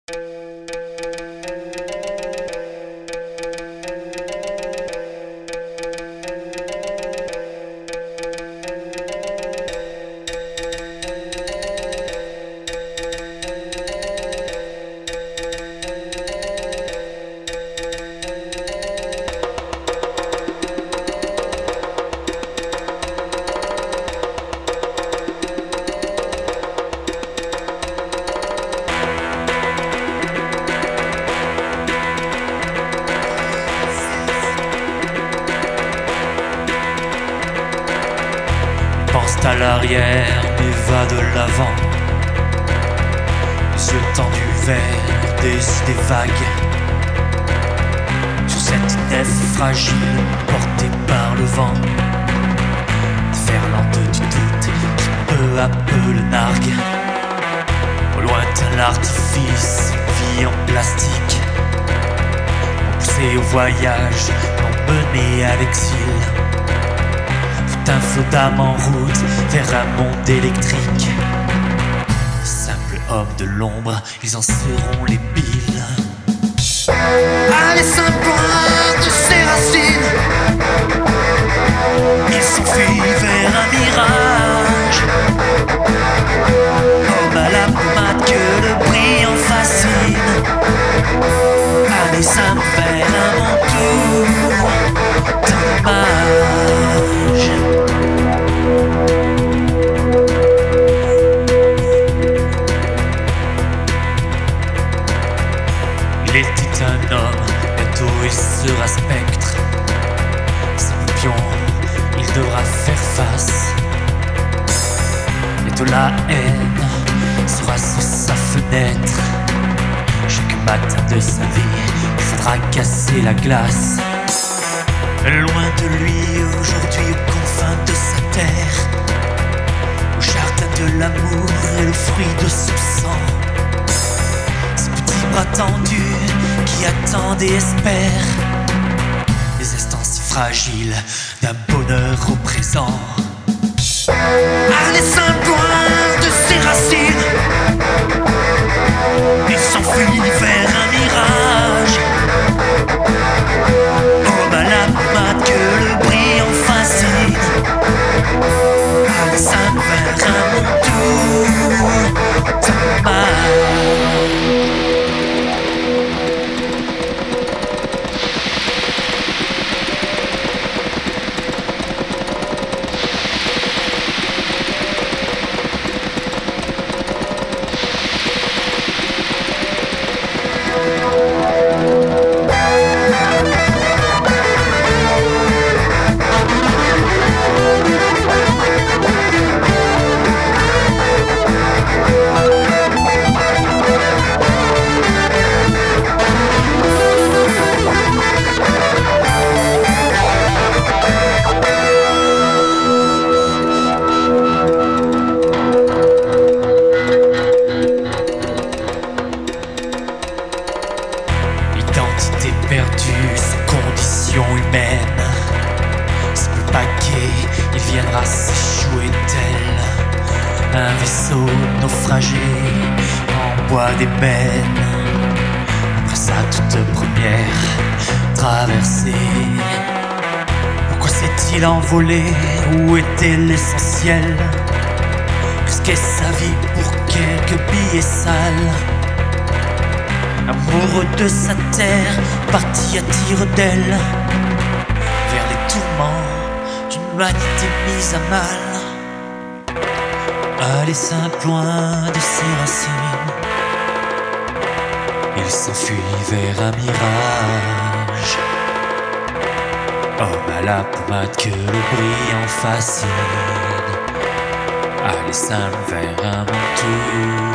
Pense à l'arrière mais va de l'avant. Les yeux tendus vers des idées vagues. Sur cette nef fragile portée par le vent, déferlante du doute qui peu à peu le nargue. Au lointain l'artifice vit en plastique, poussé au voyage, emmené à l'exil. Un flot d'âme en route vers un monde électrique. Simples hommes de l'ombre, ils en seront les piles. Allez, s'impoint de ses racines. Ils s'enfuient vers un mirage. Homme à la pommade que le brillant fascine. Allez, simple vers un manteau. Dommage. Il était un homme, bientôt il sera spectre. Sans pion, il devra faire face. Bientôt la haine sera sous sa fenêtre. Chaque matin de sa vie, il faudra casser la glace. Loin de lui, aujourd'hui aux confins de sa terre, au jardin de l'amour et le fruit de son sang. Ce petit bras tendu qui attend et espère les instants si fragiles d'un bonheur au présent. Allez, s'impoint de ses racines. Il s'enfuit vers un mirage. Homme à la pommade que le brillant fascine. Allez, simple vers un monde doux. Dommage. Identité perdue, sans condition humaine. Ce peu paquet, il viendra s'échouer tel un vaisseau naufragé en bois d'ébène. Après sa toute première traversée, pourquoi s'est-il envolé? Où était l'essentiel? Risquer sa vie pour quelques billets sales. Amoureux de sa terre, parti à tire d'aile vers les tourments d'une humanité mise à mal. Allez, simple loin de ses racines, il s'enfuit vers un mirage. Homme à la pommade que le brillant fascine. Allez, simple vers un manteau.